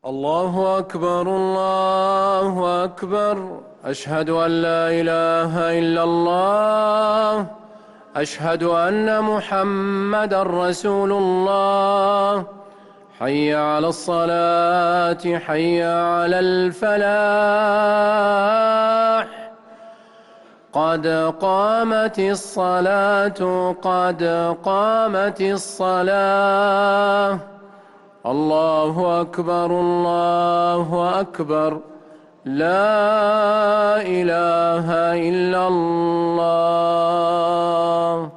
الله أكبر الله أكبر. أشهد أن لا إله إلا الله. أشهد أن محمدًا رسول الله. حي على الصلاة حي على الفلاح. قد قامت الصلاة قد قامت الصلاة. الله أكبر الله أكبر. لا إله إلا الله.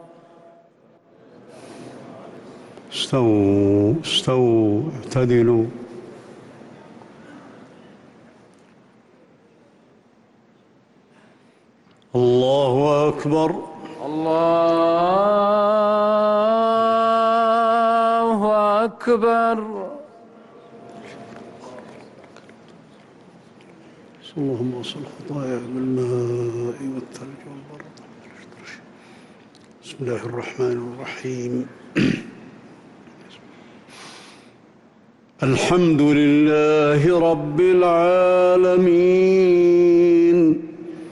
استووا استووا اعتدلوا. الله أكبر الله أكبر. اللهم وصل خطايا بالماء والثلج والبرد. بسم الله الرحمن الرحيم. الحمد لله رب العالمين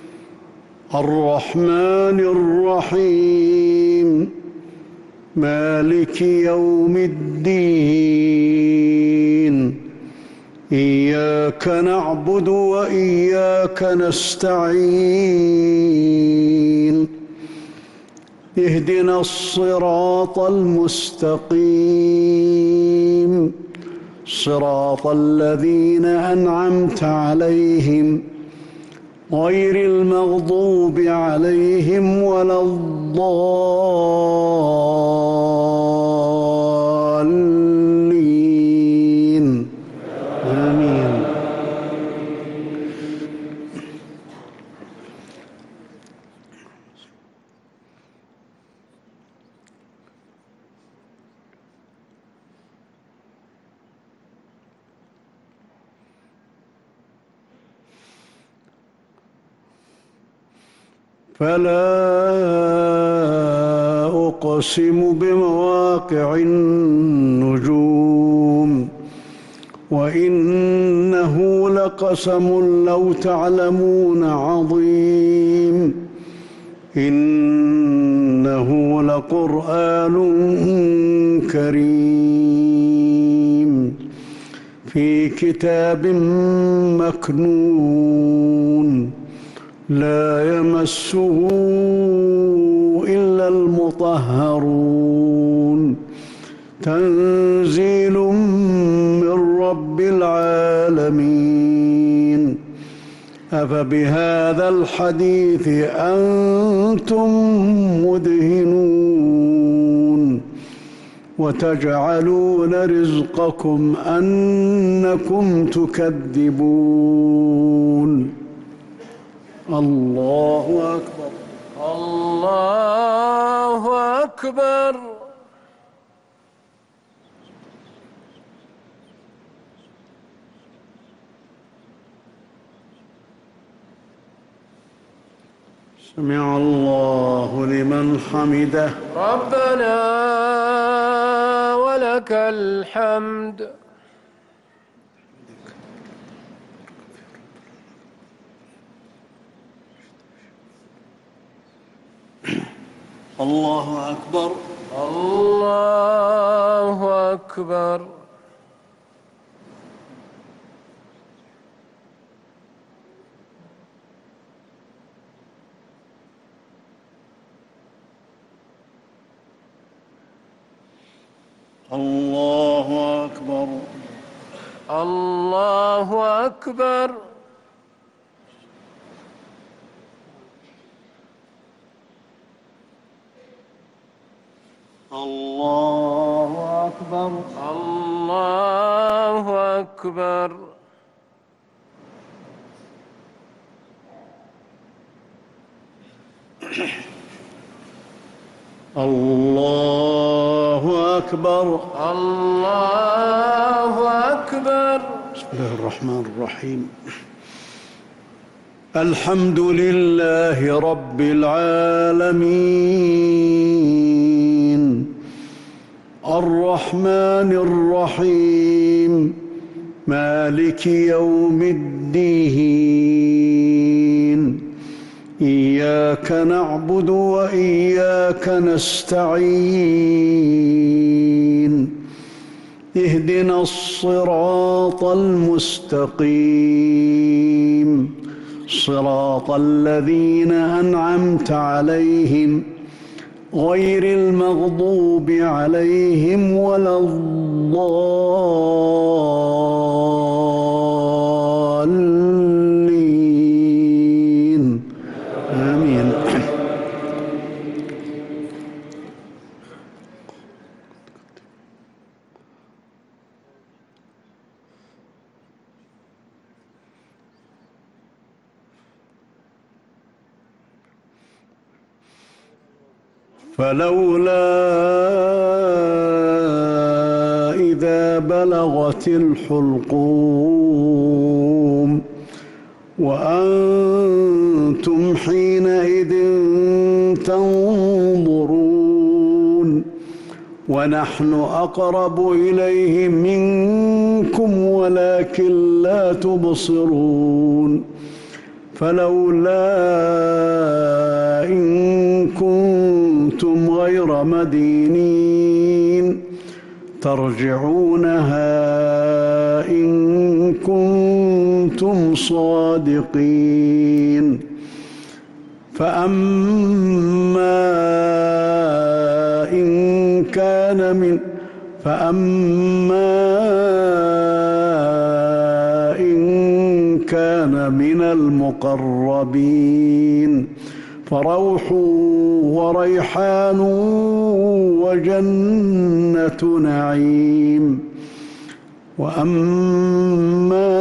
الرحمن الرحيم مالك يوم الدين. إياك نعبد وإياك نستعين. اهدنا الصراط المستقيم صراط الذين أنعمت عليهم غير المغضوب عليهم ولا الضالين. آمين. فلا أقسم بمواقع النجوم وإنه لقسم لو تعلمون عظيم. إنه لقرآن كريم في كتاب مكنون لا يمسه إلا المطهرون. تنزيل من رب العالمين. أفبهذا الحديث أنتم مدهنون وتجعلون رزقكم أنكم تكذبون. الله أكبر الله أكبر. سمع الله لمن حمده. ربنا ولك الحمد. الله أكبر الله أكبر. الله أكبر الله أكبر. الله أكبر الله أكبر. الله أكبر الله أكبر. بسم الله الرحمن الرحيم. الحمد لله رب العالمين الرحمن الرحيم مالك يوم الدين إياك نعبد وإياك نستعين اهدنا الصراط المستقيم صراط الذين أنعمت عليهم غير المغضوب عليهم ولا الضالين آمين. فلولا إذا بلغت الحلقوم وأنتم حينئذ تنظرون ونحن أقرب إليه منكم ولكن لا تبصرون فلولا إن كنتم غير مدينين ترجعونها إن كنتم صادقين فأما إن كان من المقربين فروح وريحان وجنة نعيم وأما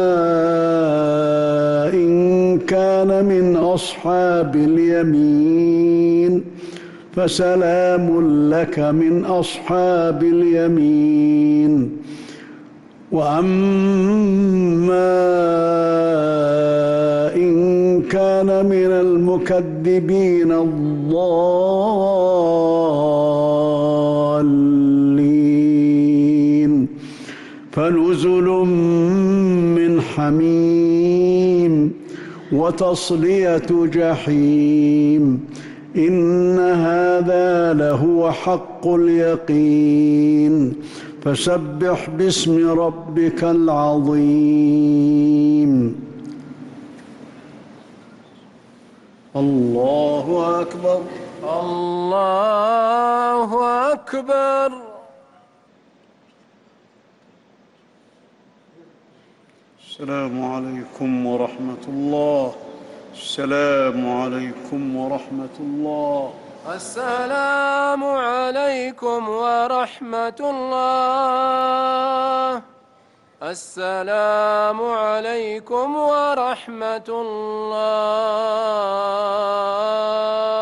إن كان من أصحاب اليمين فسلام لك من أصحاب اليمين وأما إن كان من المكذبين الضالين فنزل من حميم وتصلية جحيم إن هذا لهو حق اليقين فسبح باسم ربك العظيم. الله أكبر. الله أكبر. السلام عليكم ورحمة الله. السلام عليكم ورحمة الله. السلام عليكم ورحمة الله. السلام عليكم ورحمة الله.